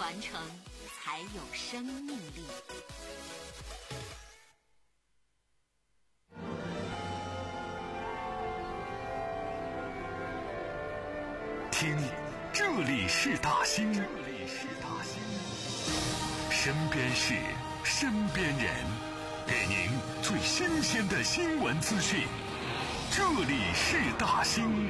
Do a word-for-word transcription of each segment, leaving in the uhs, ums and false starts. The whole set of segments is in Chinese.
传承才有生命力。 听，这里是大兴，这里是大兴，身边事，身边人，给您最新鲜的新闻资讯。这里是大兴。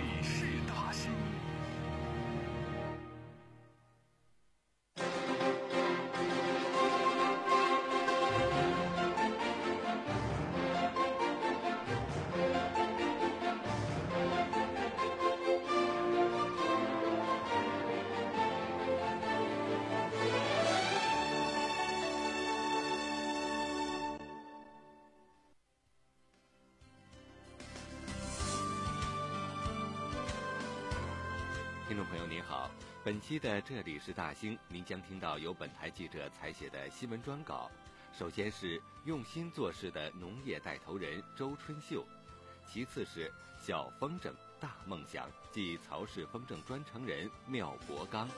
听众朋友您好，本期的这里是大兴，您将听到由本台记者采写的新闻专稿。首先是用心做事的农业带头人周春秀，其次是小风筝大梦想即曹氏风筝专程人廖国刚。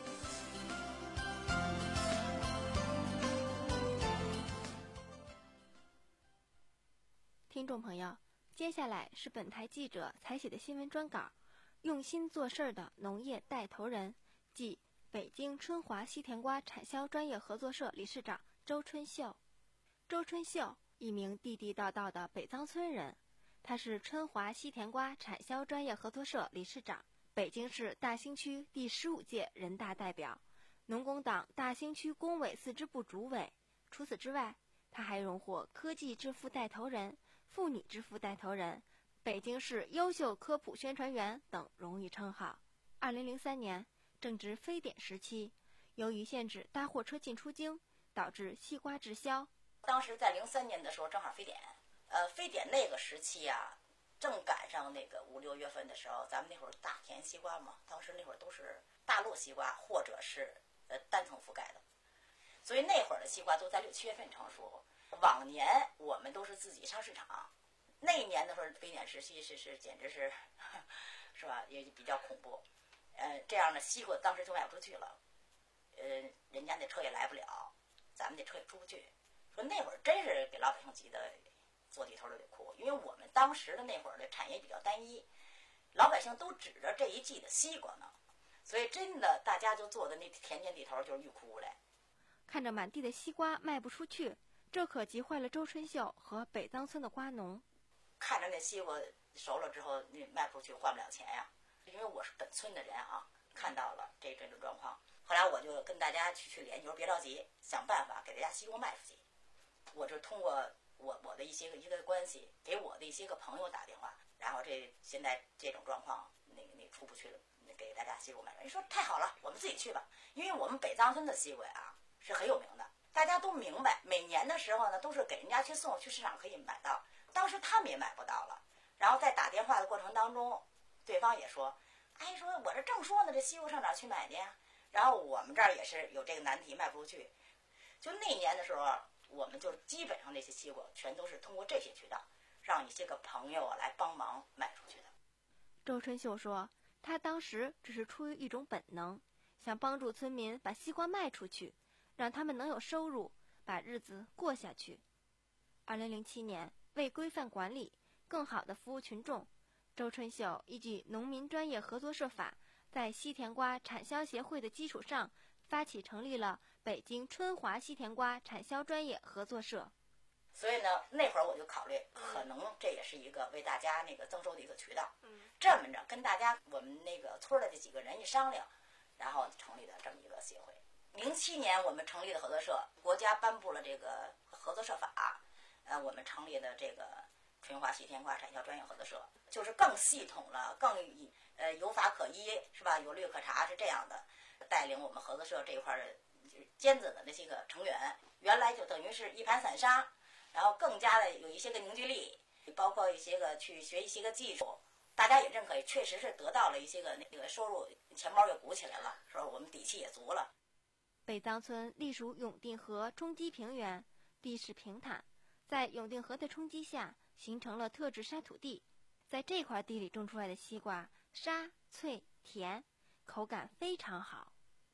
听众朋友，接下来是本台记者采写的新闻专稿。用心做事的农业带头人，即北京春华西甜瓜产销专业合作社理事长周春秀。周春秀，一名地地道道的北藏村人，他是春华西甜瓜产销专业合作社理事长，北京市大兴区第十五届人大代表，农工党大兴区工委四支部主委。除此之外，他还荣获科技致富带头人、妇女致富带头人、北京市优秀科普宣传员等荣誉称号。二零零三年正值非典时期，由于限制大货车进出京，导致西瓜滞销。 当时在零三年的时候正好非典，呃，非典那个时期啊，正赶上那个五六月份的时候，咱们那会儿大田西瓜嘛，当时那会儿都是大落西瓜或者是呃单层覆盖的，所以那会儿的西瓜都在六七月份成熟。往年我们都是自己上市场。那一年的时候，非典时期是是简直是，是吧？也比较恐怖。呃，这样的西瓜当时就卖不出去了，呃，人家那车也来不了，咱们那车也出不去。说那会儿真是给老百姓急得坐地头流得哭，因为我们当时的那会儿的产业比较单一，老百姓都指着这一季的西瓜呢，所以真的大家就坐在那田间地头就是欲哭无泪。 看着满地的西瓜卖不出去，这可急坏了周春秀和北藏村的瓜农。 看着那西瓜熟了之后，你卖不出去，换不了钱呀。因为我是本村的人啊，看到了这这种状况，后来我就跟大家去去联系，说别着急，想办法给大家西瓜卖出去。我就通过我我的一些个一个关系，给我的一些个朋友打电话，然后这现在这种状况，那个那出不去了，给大家西瓜卖。人说太好了，我们自己去吧，因为我们北藏村的西瓜啊是很有名的，大家都明白，每年的时候呢都是给人家去送，去市场可以买到。当时他们也买不到了，然后在打电话的过程当中，对方也说，哎，说我这正说呢，这西瓜上哪儿去买的呀？然后我们这儿也是有这个难题，卖不出去。就那年的时候，我们就基本上那些西瓜全都是通过这些渠道，让一些个朋友来帮忙卖出去的。 周春秀说，他当时只是出于一种本能，想帮助村民把西瓜卖出去，让他们能有收入，把日子过下去。二零零七年，为规范管理，更好地服务群众，周春秀依据《农民专业合作社法》，在西甜瓜产销协会的基础上，发起成立了北京春华西甜瓜产销专业合作社。 所以呢，那会儿我就考虑，可能这也是一个为大家那个增收的一个渠道。这么着，跟大家我们那个村的这几个人一商量，然后成立的这么一个协会。零七年我们成立的合作社，国家颁布了这个合作社法。呃，我们成立的这个春华西甜瓜产销专业合作社，就是更系统了，更呃有法可依，是吧？有律可查，是这样的。带领我们合作社这一块的就是尖子的那些个成员，原来就等于是一盘散沙，然后更加的有一些个凝聚力，包括一些个去学一些个技术，大家也认可，确实是得到了一些个那个收入，钱包也鼓起来了，说我们底气也足了。 北藏村隶属永定河冲积平原，地势平坦，在永定河的冲击下形成了特质沙土地，在这块地里种出来的西瓜沙脆甜，口感非常好。 而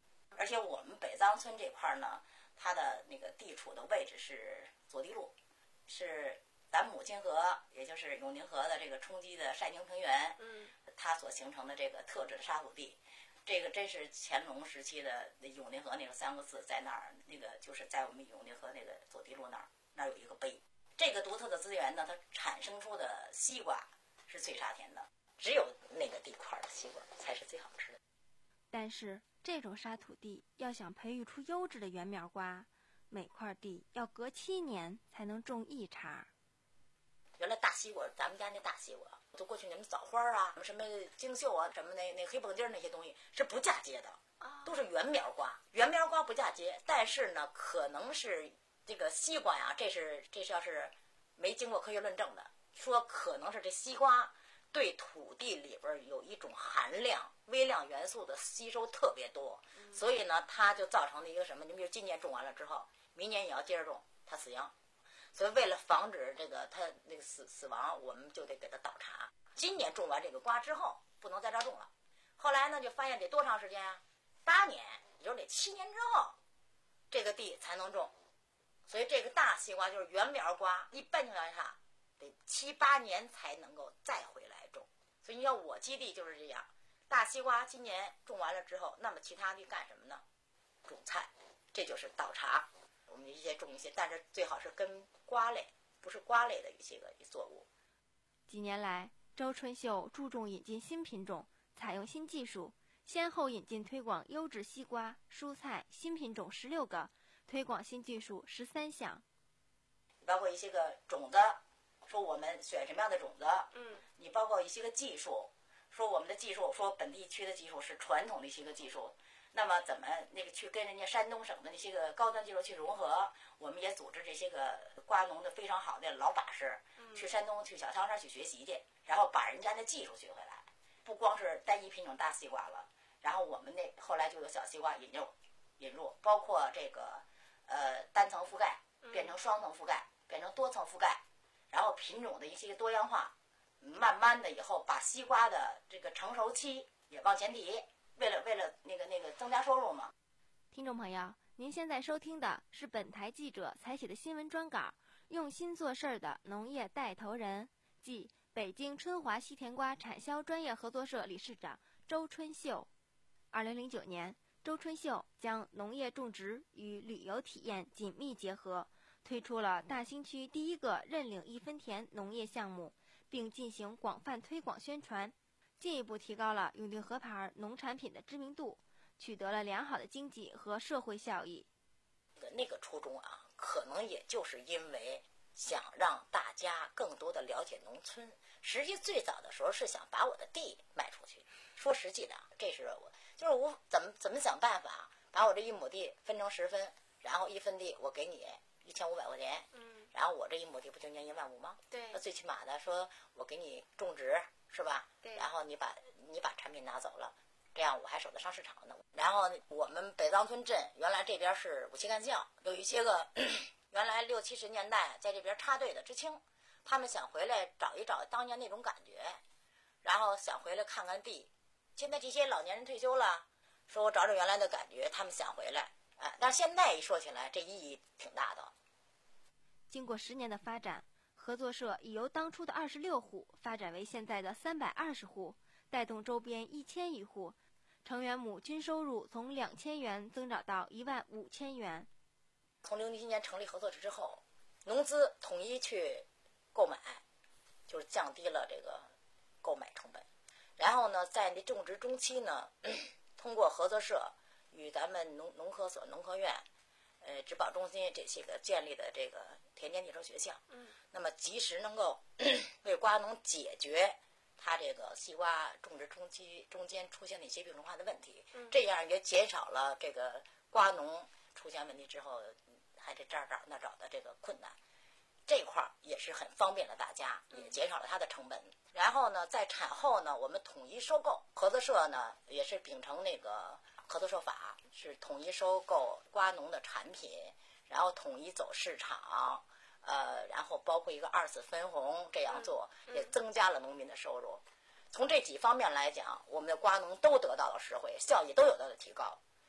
而且我们北藏村这块呢，它的那个地处的位置是左地路，是咱母亲河，也就是永宁河的这个冲积的晒凝平原， 嗯， 它所形成的这个特质的沙土地。这个真是乾隆时期的永宁河那个三个字在那儿，那个就是在我们永宁河那个左地路那儿，那儿有一个碑。这个独特的资源呢，它产生出的西瓜是最沙甜的，只有那个地块的西瓜才是最好吃的。 但是这种沙土地要想培育出优质的圆苗瓜，每块地要隔七年才能种一茬。 原来大西瓜，咱们家那大西瓜，就过去你们枣花啊，什么京秀啊，什么那那黑蹦筋那些东西是不嫁接的，都是圆苗瓜。圆苗瓜不嫁接，但是呢，可能是这个西瓜呀，这是这是要是没经过科学论证的，说可能是这西瓜对土地里边有一种含量微量元素的吸收特别多，所以呢，它就造成了一个什么？你比如今年种完了之后，明年也要接着种，它死秧。所以为了防止这个它那个死死亡，我们就得给它倒茬。今年种完这个瓜之后，不能在这儿种了。后来呢，就发现得多长时间啊？八年，也就是得七年之后，这个地才能种。所以这个大西瓜就是圆苗瓜，一般情况下得七八年才能够再回来种。所以你像我基地就是这样，大西瓜今年种完了之后，那么其他地干什么呢？种菜，这就是倒茬。我们一些种一些，但是最好是跟瓜类，不是瓜类的一些个作物。 几年来，周春秀注重引进新品种，采用新技术，先后引进推广优质西瓜、蔬菜新品种十六个，推广新技术十三项。 包括一些个种子，说我们选什么样的种子， 嗯， 你包括一些个技术，说我们的技术，说本地区的技术是传统的一些个技术。那么怎么那个去跟人家山东省的那些个高端技术去融合？我们也组织这些个瓜农的非常好的老把式，去山东去小汤山去学习去，然后把人家的技术学回来。不光是单一品种大西瓜了，然后我们那后来就有小西瓜引入，引入包括这个呃单层覆盖变成双层覆盖，变成多层覆盖，然后品种的一些多样化，慢慢的以后把西瓜的这个成熟期也往前提。为了为了那个那个增加收入嘛。 听众朋友，您现在收听的是本台记者采写的新闻专稿，用心做事儿的农业带头人，即北京春华西甜瓜产销专业合作社理事长周春秀。二零零九年，周春秀将农业种植与旅游体验紧密结合，推出了大兴区第一个认领一分田农业项目，并进行广泛推广宣传，进一步提高了永定河牌农产品的知名度，取得了良好的经济和社会效益。 那个初衷啊，可能也就是因为想让大家更多的了解农村。实际最早的时候是想把我的地卖出去。说实际的，这是我就是我怎么怎么想办法把我这一亩地分成十分，然后一分地我给你一千五百块钱，嗯，然后我这一亩地不就年一万五吗？ 对， 那最起码的说我给你种植是吧？ 对， 然后你把你把产品拿走了，这样我还守得上市场呢。然后我们北藏村镇原来这边是武器干校，有一些个原来六七十年代在这边插队的知青，他们想回来找一找当年那种感觉，然后想回来看看地。现在这些老年人退休了，说我找找原来的感觉，他们想回来，哎，但是现在一说起来，这意义挺大的。 经过十年的发展，合作社已由当初的二十六户发展为现在的三百二十户，带动周边一千余户，成员亩均收入从两千元增长到一万五千元。 从零七年成立合作社之后，农资统一去购买，就是降低了这个购买成本。然后呢，在那种植中期呢，通过合作社与咱们农农科所、农科院、呃植保中心这些个建立的这个田间地收学校，嗯，那么及时能够为瓜农解决他这个西瓜种植中期中间出现的一些病虫害的问题，嗯，这样也减少了这个瓜农出现问题之后还得这儿找那找的这个困难。这块儿也是很方便了大家，也减少了它的成本。然后呢，在产后呢，我们统一收购，合作社呢也是秉承那个合作社法，是统一收购瓜农的产品，然后统一走市场，呃，然后包括一个二次分红，这样做也增加了农民的收入。从这几方面来讲，我们的瓜农都得到了实惠，效益都有到了提高。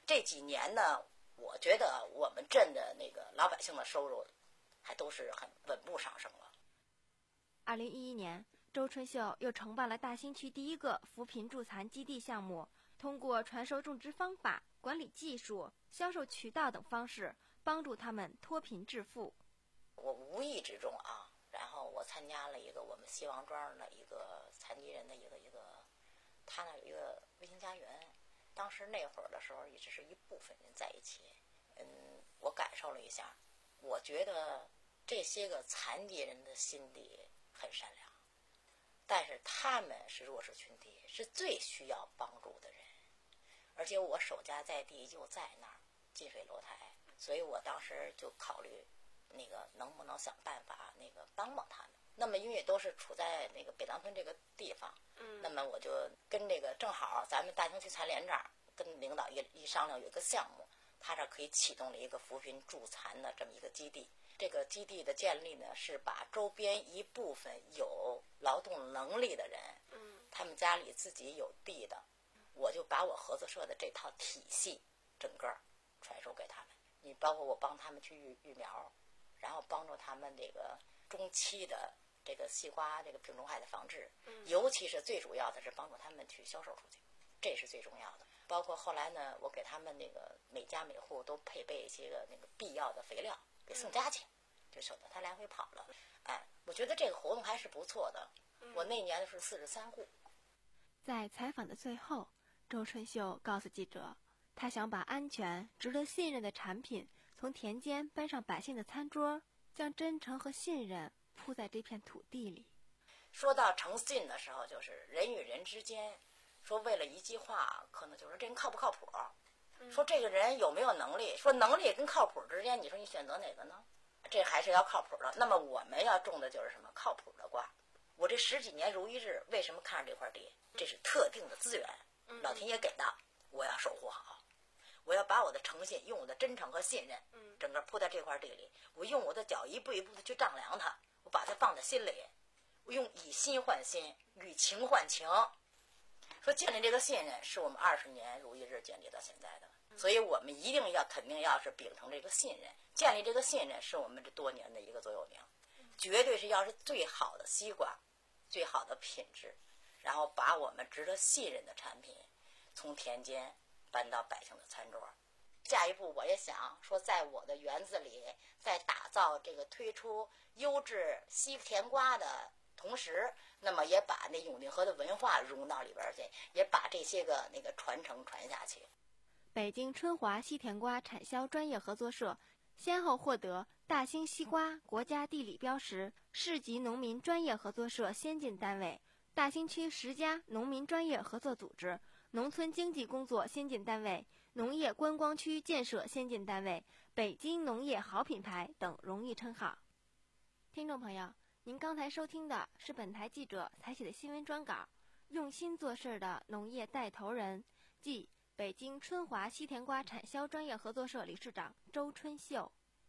这几年呢，我觉得我们镇的那个老百姓的收入还都是很稳步上升了。 二零一一年，周春秀又承办了大兴区第一个扶贫助残基地项目，通过传授种植方法、管理技术、销售渠道等方式，帮助他们脱贫致富。 我无意之中啊，然后我参加了一个我们西王庄的一个残疾人的一个一个，他那有一个卫星家园。当时那会儿的时候，也只是一部分人在一起。嗯，我感受了一下，我觉得这些个残疾人的心地很善良，但是他们是弱势群体，是最需要帮助的人。而且我守家在地就在那儿，近水楼台，所以我当时就考虑那个能不能想办法那个帮帮他们。那么因为都是处在那个北塘村这个地方，嗯，那么我就跟这个正好咱们大兴区残联这儿跟领导一一商量，有一个项目，他这可以启动了一个扶贫助残的这么一个基地。这个基地的建立呢，是把周边一部分有劳动能力的人，嗯，他们家里自己有地的，我就把我合作社的这套体系整个传授给他们。你包括我帮他们去育育苗，然后帮助他们这个中期的这个西瓜这个病虫害的防治，尤其是最主要的是帮助他们去销售出去，这是最重要的。包括后来呢，我给他们那个每家每户都配备一些个那个必要的肥料，给送家去，就省得他来回跑了。哎，我觉得这个活动还是不错的。我那年的是四十三户。 在采访的最后，周春秀告诉记者，他想把安全、值得信任的产品从田间搬上百姓的餐桌，将真诚和信任铺在这片土地里。 说到诚信的时候，就是人与人之间，说为了一句话，可能就是这人靠不靠谱，说这个人有没有能力，说能力跟靠谱之间，你说你选择哪个呢？这还是要靠谱的。那么我们要种的就是什么？靠谱的瓜。我这十几年如一日，为什么看上这块地？这是特定的资源，老天爷给的，我要守护好。我要把我的诚信，用我的真诚和信任，整个铺在这块地里。我用我的脚一步一步的去丈量它，我把它放在心里。我用以心换心，以情换情。说建立这个信任，是我们二十年如一日建立到现在的，所以我们一定要肯定要是秉承这个信任，建立这个信任是我们这多年的一个座右铭，绝对是要是最好的西瓜，最好的品质，然后把我们值得信任的产品从田间搬到百姓的餐桌。下一步我也想说，在我的园子里，在打造这个推出优质西甜瓜的同时，那么也把那永定河的文化融到里边去，也把这些个那个传承传下去。 北京春华西甜瓜产销专业合作社先后获得大兴西瓜国家地理标识、市级农民专业合作社先进单位、大兴区十家农民专业合作组织、农村经济工作先进单位、农业观光区建设先进单位、北京农业好品牌等荣誉称号。听众朋友，您刚才收听的是本台记者采写的新闻专稿，用心做事的农业带头人，即北京春华西甜瓜产销专业合作社理事长周春秀。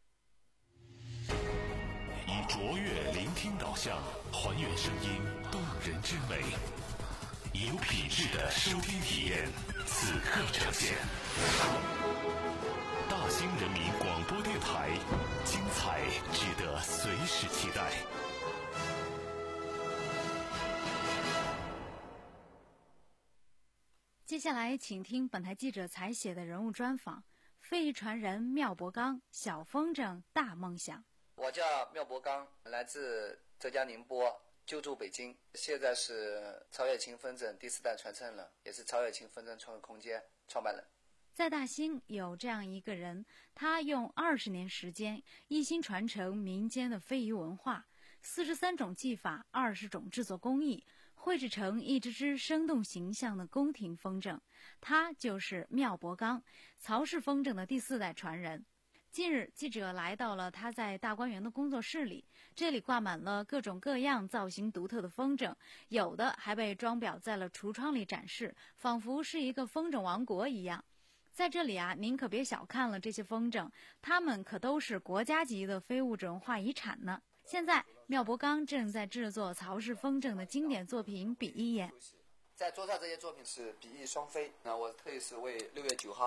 以卓越聆听导向，还原声音动人之美，以有品质的收听体验，此刻呈现。大兴人民广播电台，精彩值得随时期待。 接下来请听本台记者采写的人物专访：非遗传人缪伯刚，小风筝大梦想。 我叫缪伯刚，来自浙江宁波，就住北京，现在是曹雪芹风筝第四代传承人，也是曹雪芹风筝创客空间创办人。 在大兴有这样一个人，他用二十年时间一心传承民间的非遗文化，四十三种技法，二十种制作工艺，绘制成一只只生动形象的宫廷风筝。他就是缪伯刚，曹氏风筝的第四代传人。近日，记者来到了他在大观园的工作室里，这里挂满了各种各样造型独特的风筝，有的还被装裱在了橱窗里展示，仿佛是一个风筝王国一样。在这里啊，您可别小看了这些风筝，它们可都是国家级的非物质文化遗产呢。现在，缪伯刚正在制作曹氏风筝的经典作品《比翼眼》。 在桌上这些作品是比翼双飞，那我特意是为六月九号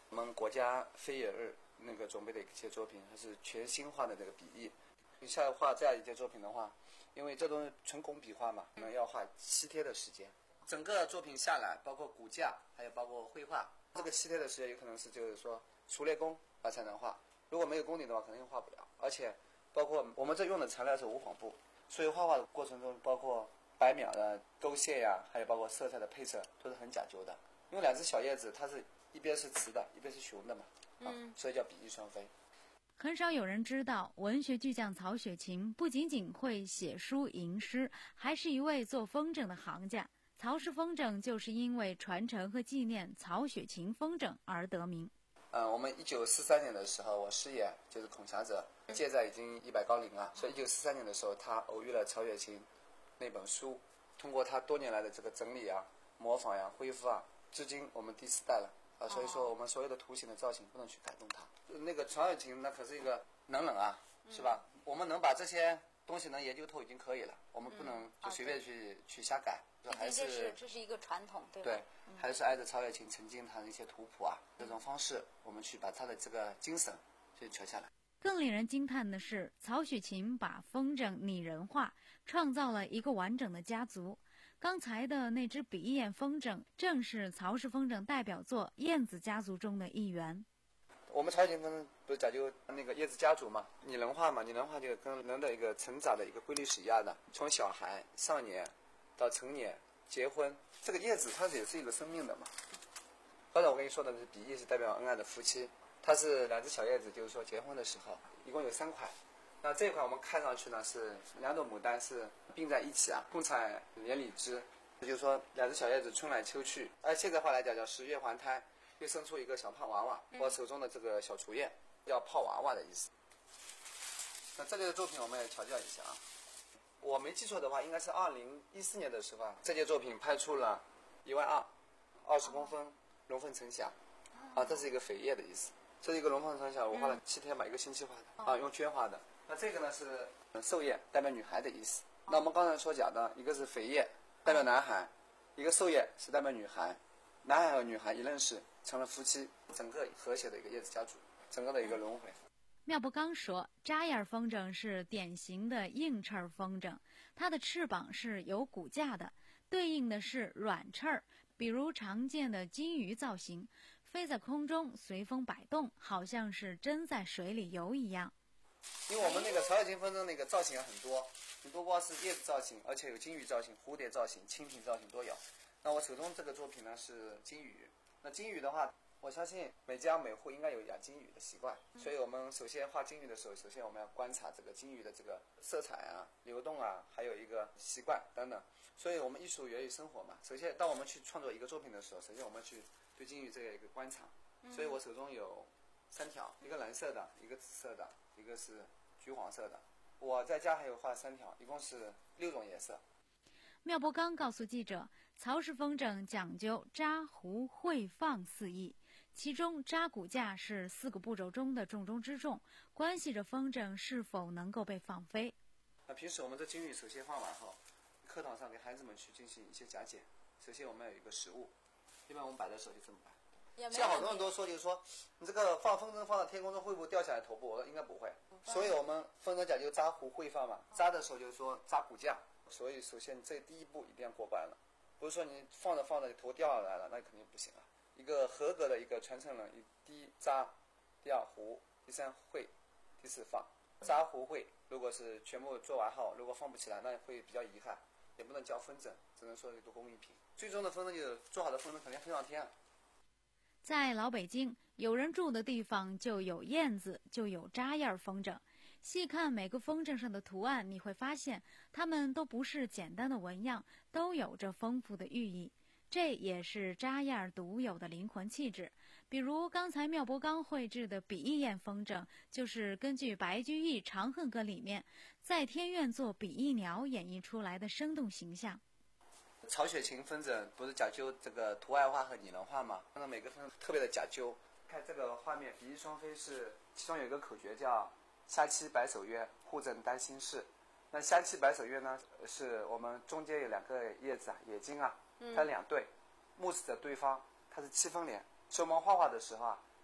我们国家非业日那个准备的一些作品，它是全新画的这个笔意。像画这样一件作品的话，因为这都是纯工笔画嘛，可能要画七天的时间。整个作品下来，包括骨架，还有包括绘画，这个七天的时间有可能是就是说熟练工啊才能画，如果没有功底的话，肯定画不了。而且包括我们这用的材料是无纺布，所以画画的过程中，包括白描的勾线呀，还有包括色彩的配色，都是很讲究的。因为两只小叶子，它是一边是雌的，一边是雄的嘛，啊， 嗯， 所以叫比翼双飞。 很少有人知道，文学巨匠曹雪芹不仅仅会写书吟诗，还是一位做风筝的行家。曹氏风筝就是因为传承和纪念曹雪芹风筝而得名。 嗯，我们一九四三年的时候，我师爷就是孔霞者，现在已经一百高龄了。所以一九四三年的时候，他偶遇了曹雪芹那本书，通过他多年来的这个整理啊、模仿呀、恢复啊，至今我们第四代了啊。所以说，我们所有的图形的造型不能去改动它。那个曹雪芹那可是一个能人啊，是吧？嗯、我们能把这些东西能研究透已经可以了，我们不能就随便去、嗯哦、去瞎改。还是这是这是一个传统，对吧？ 对，嗯、还是挨着曹雪芹曾经他的一些图谱啊，这种方式，我们去把他的这个精神去传下来。 更令人惊叹的是，曹雪芹把风筝拟人化，创造了一个完整的家族。刚才的那只比翼雁风筝，正是曹氏风筝代表作燕子家族中的一员。 我们曹雪芹风筝不是讲究那个叶子家族嘛，拟人化嘛，拟人化就跟人的一个成长的一个规律是一样的，从小孩、少年到成年、结婚，这个叶子它也是一个生命的嘛。刚才我跟你说的是比翼是代表恩爱的夫妻，它是两只小叶子，就是说结婚的时候一共有三款。那这一款我们看上去呢是两朵牡丹是并在一起啊，共采连理枝，也就是说两只小叶子春来秋去。按现在话来讲叫十月还胎，又生出一个小胖娃娃。我手中的这个小雏燕叫泡娃娃的意思。那这类的作品我们也调教一下啊。我没记错的话，应该是二零一四年的时候啊，这件作品拍出了一万二，二十公分龙凤呈祥，啊，这是一个扉页的意思。这是一个龙凤呈祥，我画了七天吧，一个星期画的，啊，用绢画的。那这个呢是寿宴，代表女孩的意思。那我们刚才所讲的，一个是扉页，代表男孩；一个寿宴是代表女孩。男孩和女孩一认识，成了夫妻，整个和谐的一个叶子家族，整个的一个轮回。 妙不刚说，扎叶风筝是典型的硬翅风筝，它的翅膀是有骨架的，对应的是软翅儿，比如常见的金鱼造型，飞在空中随风摆动，好像是真在水里游一样。 因为我们那个曹雪芹风筝那个造型很多，很多光是叶子造型，而且有金鱼造型、蝴蝶造型、蜻蜓造型都有。那我手中这个作品呢是金鱼，那金鱼的话，我相信每家每户应该有养金鱼的习惯，所以我们首先画金鱼的时候，首先我们要观察这个金鱼的这个色彩啊、流动啊，还有一个习惯等等。所以我们艺术源于生活嘛。首先，当我们去创作一个作品的时候，首先我们去对金鱼这个一个观察。所以我手中有三条，一个蓝色的，一个紫色的，一个是橘黄色的。我在家还有画三条，一共是六种颜色。 妙不刚告诉记者，曹氏风筝讲究扎、糊、绘、放四艺，其中扎骨架是四个步骤中的重中之重，关系着风筝是否能够被放飞。 那平时我们这金鱼首先画完后，课堂上给孩子们去进行一些讲解。首先我们要有一个实物，一般我们摆的时候就这么摆。现在好多人都说，就是说你这个放风筝放到天空中会不会掉下来头部？我说应该不会。所以我们风筝讲究扎、糊、绘、放嘛。扎的时候就是说扎骨架，所以首先这第一步一定要过关了。不是说你放着放着头掉下来了，那肯定不行啊。一个合格的一个传承人，第一扎，第二糊，第三绘，第四放。扎、糊、绘，如果是全部做完后，如果放不起来，那会比较遗憾，也不能叫风筝，只能说是做工艺品。最终的风筝就是做好的风筝肯定飞上天。 在老北京，有人住的地方就有燕子，就有扎叶风筝。细看每个风筝上的图案，你会发现它们都不是简单的纹样，都有着丰富的寓意。这也是扎叶独有的灵魂气质。比如刚才妙博刚绘制的比翼雁风筝，就是根据白居易《长恨歌》里面在天愿作比翼鸟演绎出来的生动形象。 曹雪芹风筝不是讲究这个图案化和拟人化吗？那每个风筝特别的讲究。看这个画面，比翼双飞是其中有一个口诀叫虾栖百首约，互赠丹心事。那虾栖百首约呢，是我们中间有两个叶子啊，眼睛啊，它两对，目视着对方，它是七分莲。所以我们画画的时候啊，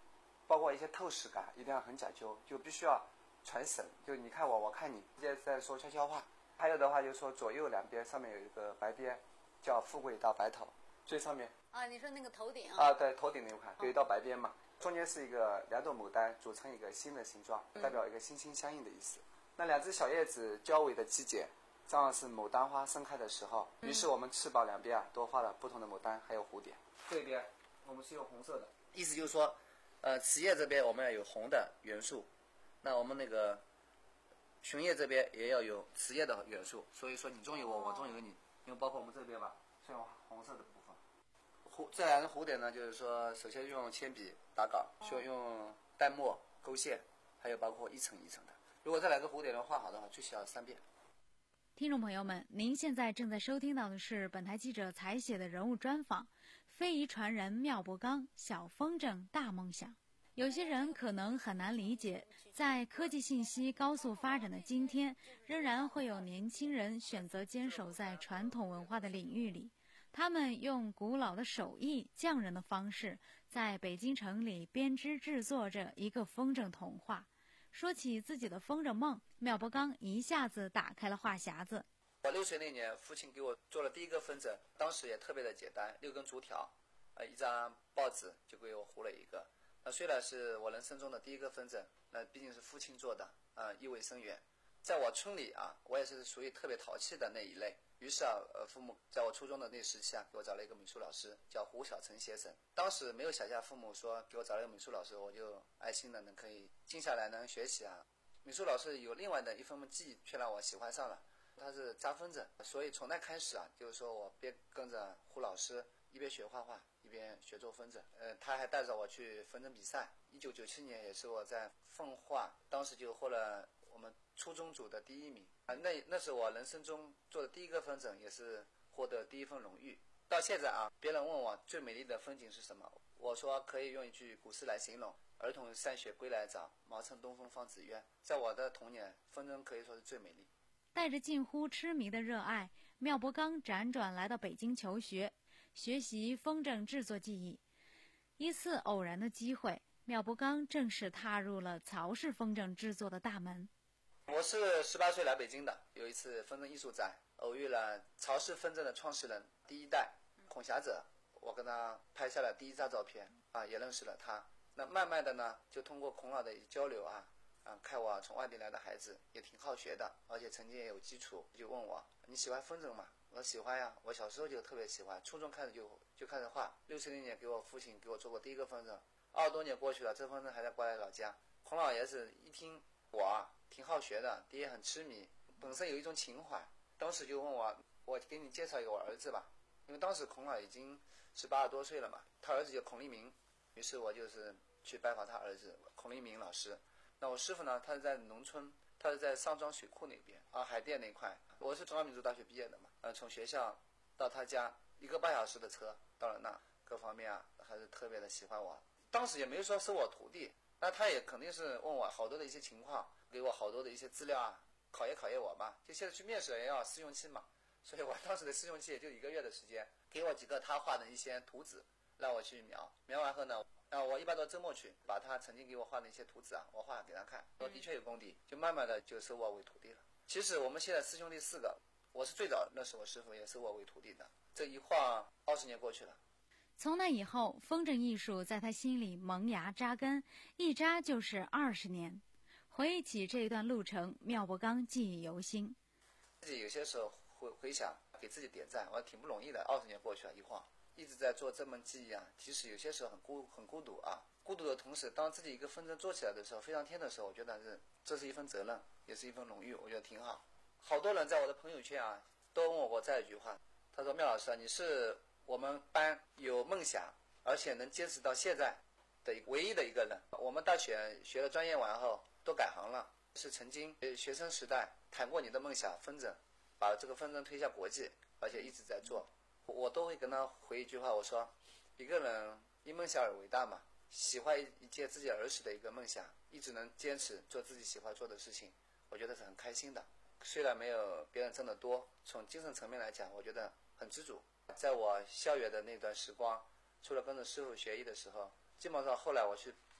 包括一些透视感一定要很讲究，就必须要传神，就你看我我看你，直接在说悄悄话。还有的话就是说左右两边上面有一个白边，叫富贵到白头，最上面啊，你说那个头顶啊？ 啊，对，头顶那一块有一道白边嘛，中间是一个两朵牡丹组成一个心的形状，代表一个心心相印的意思。那两只小叶子交尾的季节，正好是牡丹花盛开的时候，于是我们翅膀两边啊多画了不同的牡丹，还有蝴蝶。这边我们是用红色的，意思就是说，呃，雌叶这边我们要有红的元素，那我们那个雄叶这边也要有雌叶的元素，所以说你中有我，我中有你，因为包括我们这边吧，是用红色的部分。蝴这两个蝴蝶呢，就是说，首先用铅笔打稿，需要用淡墨勾线，还有包括一层一层的。如果这两个蝴蝶能画好的话，最少要三遍。 听众朋友们，您现在正在收听到的是本台记者采写的人物专访，非遗传人妙博刚，小风筝大梦想。有些人可能很难理解，在科技信息高速发展的今天，仍然会有年轻人选择坚守在传统文化的领域里。他们用古老的手艺、匠人的方式，在北京城里编织制作着一个风筝童话。说起自己的风筝梦，妙博刚一下子打开了话匣子。 我六岁那年，父亲给我做了第一个风筝，当时也特别的简单，六根竹条，呃，一张报纸就给我糊了一个。那虽然是我人生中的第一个风筝，那毕竟是父亲做的，啊、呃，意味深远。在我村里啊，我也是属于特别淘气的那一类。于是啊，呃，父母在我初中的那时期啊，给我找了一个美术老师，叫胡小成先生。当时没有想象父母说给我找了一个美术老师，我就安心的能可以静下来能学习啊。美术老师有另外的一份技艺，却让我喜欢上了。他是扎风筝，所以从那开始啊，就是说我边跟着胡老师一边学画画，一边学做风筝。呃，他还带着我去风筝比赛。一九九七年也是我在奉化，当时就获了我们初中组的第一名啊，那那是我人生中做的第一个风筝，也是获得第一份荣誉。到现在啊，别人问我最美丽的风景是什么，我说可以用一句古诗来形容：儿童散学归来早，毛乘东风放纸鸢。在我的童年，风筝可以说是最美丽。 带着近乎痴迷的热爱，妙博刚辗转来到北京求学，学习风筝制作技艺。一次偶然的机会，妙博刚正式踏入了曹氏风筝制作的大门。 我是十八岁来北京的，有一次风筝艺术展，偶遇了曹氏风筝的创始人第一代孔霞者，我跟他拍下了第一张照片啊，也认识了他。那慢慢的呢，就通过孔老的交流啊，啊，看我从外地来的孩子也挺好学的，而且成绩也有基础，就问我你喜欢风筝吗？我说喜欢呀，我小时候就特别喜欢，初中开始就就开始画，六岁那年给我父亲给我做过第一个风筝，二十多年过去了，这风筝还在挂在老家。孔老爷子一听我啊挺好学的，也很痴迷，本身有一种情怀，当时就问我，我给你介绍一个我儿子吧，因为当时孔老已经十八多岁了嘛，他儿子叫孔立明，于是我就是去拜访他儿子孔立明老师。那我师傅呢，他是在农村，他是在上庄水库那边啊，海淀那块。我是中央民族大学毕业的嘛，呃，从学校到他家一个半小时的车到了那，各方面啊还是特别的喜欢我。当时也没说收我徒弟，那他也肯定是问我好多的一些情况，给我好多的一些资料啊，考验考验我吧。就现在去面试也要试用期嘛，所以我当时的试用期也就一个月的时间，给我几个他画的一些图纸，让我去描。描完后呢，啊，我一般到周末去把他曾经给我画的一些图纸啊，我画给他看，我的确有功底，就慢慢的就收我为徒弟了。其实我们现在师兄弟四个，我是最早认识我师傅，也收我为徒弟的。这一晃二十年过去了。 从那以后，风筝艺术在他心里萌芽扎根，一扎就是二十年。回忆起这一段路程，妙博刚记忆犹新。 自己有些时候回回想，给自己点赞，我挺不容易的。二十年过去了，一晃一直在做这门技艺啊，其实有些时候很孤很孤独啊。孤独的同时，当自己一个风筝做起来的时候，飞上天的时候，我觉得是这是一份责任，也是一份荣誉，我觉得挺好。好多人在我的朋友圈啊，都问我这样一句话，他说：“妙老师，你是我们班有梦想，而且能坚持到现在的唯一的一个人。我们大学学了专业完后都改行了，是曾经学生时代谈过你的梦想风筝，把这个风筝推向国际，而且一直在做。”我都会跟他回一句话，我说：“一个人因梦想而伟大嘛，喜欢一件自己儿时的一个梦想，一直能坚持做自己喜欢做的事情，我觉得是很开心的。虽然没有别人挣得多，从精神层面来讲，我觉得很知足。在我校园的那段时光，除了跟着师傅学艺的时候，基本上后来我去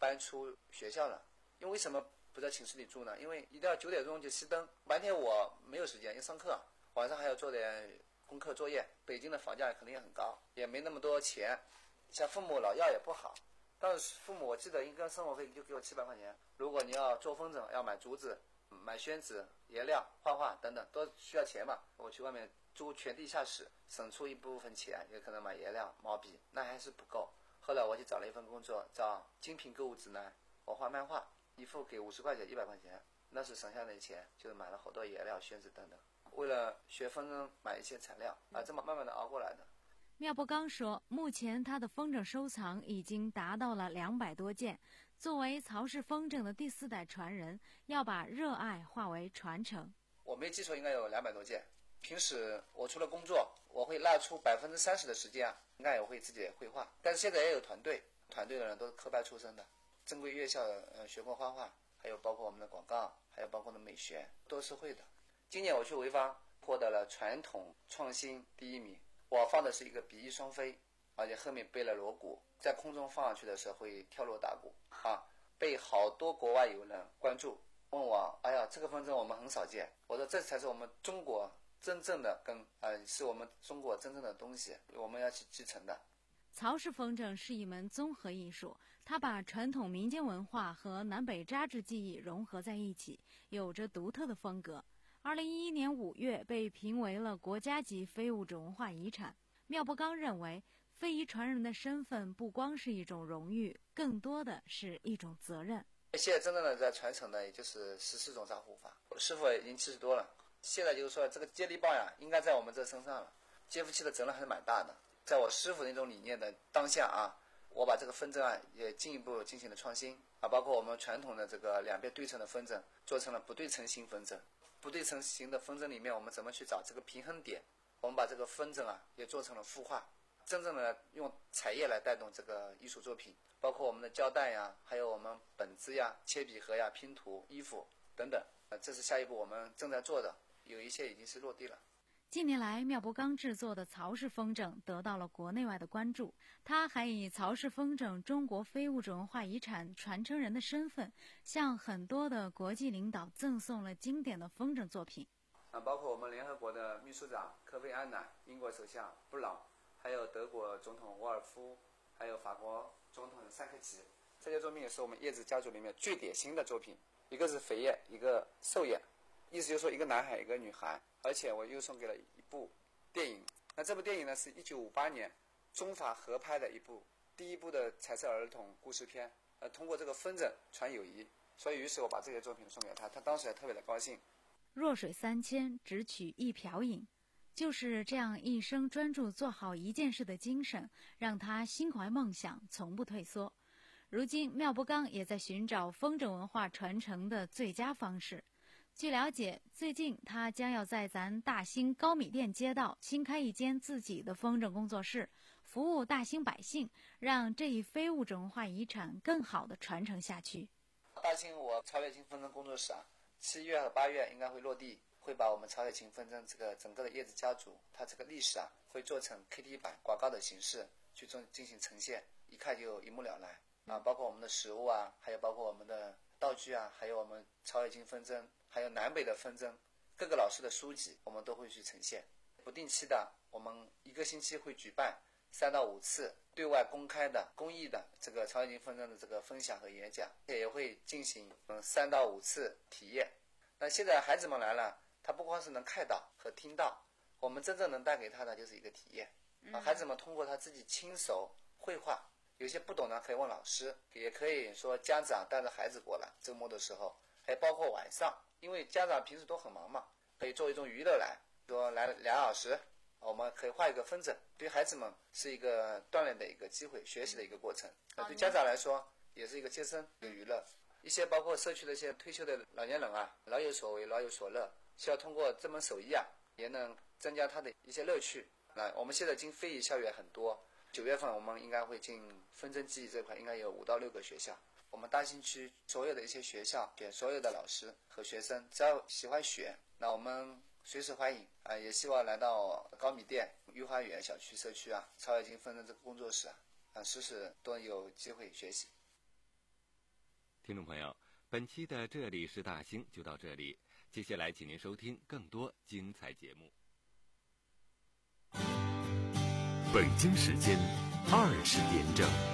搬出学校了。因为为什么不在寝室里住呢？因为一定要九点钟就熄灯，白天我没有时间要上课，晚上还要做点功课作业。北京的房价肯定也很高，也没那么多钱，像父母老要也不好。当时父母我记得应该生活费就给我七百块钱，如果你要做风筝，要买竹子、买宣纸、颜料、画画等等都需要钱嘛。我去外面租全地下室，省出一部分钱，也可能买颜料、毛笔，那还是不够。后来我就找了一份工作，叫精品购物指南，我画漫画，一幅给五十块钱、一百块钱，那是省下的钱，就是买了好多颜料、宣纸等等。为了学风筝，买一些材料啊，这么慢慢的熬过来的。 缪伯刚说，目前他的风筝收藏已经达到了两百多件。作为曹氏风筝的第四代传人，要把热爱化为传承。 我没记错，应该有两百多件。平时我除了工作，我会拉出百分之三十的时间，应该也会自己绘画。但是现在也有团队，团队的人都是科班出身的，正规院校呃学过画画，还有包括我们的广告，还有包括的美学，都是会的。今年我去潍坊，获得了传统创新第一名。我放的是一个比翼双飞，而且后面背了锣鼓，在空中放上去的时候会跳锣打鼓啊，被好多国外友人关注，问我，哎呀，这个风筝我们很少见。我说这才是我们中国真正的根，呃，是我们中国真正的东西，我们要去继承的。 曹氏风筝是一门综合艺术，它把传统民间文化和南北扎制技艺融合在一起，有着独特的风格。二零一一年五月被评为了国家级非物质文化遗产。缪伯刚认为，非遗传人的身份不光是一种荣誉，更多的是一种责任。 现在真正的在传承的也就是十四种扎护法，我师傅已经七十多了，现在就是说这个接力棒呀，应该在我们这身上了，接夫妻的责任还是蛮大的。在我师傅那种理念的当下啊，我把这个风筝啊也进一步进行了创新啊，包括我们传统的这个两边对称的风筝，做成了不对称型风筝。不对称型的风筝里面，我们怎么去找这个平衡点？我们把这个风筝啊也做成了孵化，真正的用彩页来带动这个艺术作品，包括我们的胶带呀，还有我们本子呀、铅笔盒呀、拼图、衣服等等。呃，这是下一步我们正在做的，有一些已经是落地了。 近年来，缪伯刚制作的曹氏风筝得到了国内外的关注。他还以曹氏风筝中国非物质文化遗产传承人的身份，向很多的国际领导赠送了经典的风筝作品。 啊，包括我们联合国的秘书长科菲安南、英国首相布朗，还有德国总统沃尔夫，还有法国总统萨科齐。这些作品也是我们叶子家族里面最典型的作品，一个是肥叶，一个瘦叶，意思就是说一个男孩一个女孩。而且我又送给了一部电影，那这部电影呢是一九五八年中法合拍的一部第一部的彩色儿童故事片，呃，通过这个风筝传友谊，所以于是我把这些作品送给他，他当时也特别的高兴。 弱水三千，只取一瓢饮，就是这样一生专注做好一件事的精神，让他心怀梦想，从不退缩。如今，缪伯刚也在寻找风筝文化传承的最佳方式。据了解，最近他将要在咱大兴高米店街道新开一间自己的风筝工作室，服务大兴百姓，让这一非物质文化遗产更好地传承下去。 大兴我曹雪芹风筝工作室啊，七月和八月应该会落地，会把我们曹雪芹风筝这个整个的叶子家族，它这个历史啊，会做成 K T 版广告的形式去做进行呈现，一看就一目了然啊，包括我们的实物啊，还有包括我们的道具啊，还有我们曹雪芹风筝，还有南北的风筝，各个老师的书籍我们都会去呈现。不定期的，我们一个星期会举办三到五次对外公开的公益的这个曹雪芹风筝的这个分享和演讲，也会进行嗯三到五次体验。那现在孩子们来了，他不光是能看到和听到，我们真正能带给他的就是一个体验啊。孩子们通过他自己亲手绘画，有些不懂的可以问老师，也可以说家长带着孩子过来，周末的时候，还包括晚上，因为家长平时都很忙嘛，可以做一种娱乐来，说来两小时，我们可以画一个风筝，对孩子们是一个锻炼的一个机会，学习的一个过程。那对家长来说，也是一个接生有娱乐。一些包括社区的一些退休的老年人啊，老有所为，老有所乐，需要通过这门手艺啊，也能增加他的一些乐趣。那我们现在进非遗校园很多，九月份我们应该会进风筝技艺这块，应该有五到六个学校。我们大兴区所有的一些学校，给所有的老师和学生，只要喜欢学，那我们随时欢迎啊！也希望来到高米店、御花园小区社区啊，曹雪芹风筝这个工作室啊，啊，时时都有机会学习。 听众朋友，本期的这里是大兴就到这里，接下来请您收听更多精彩节目。 北京时间二十点整。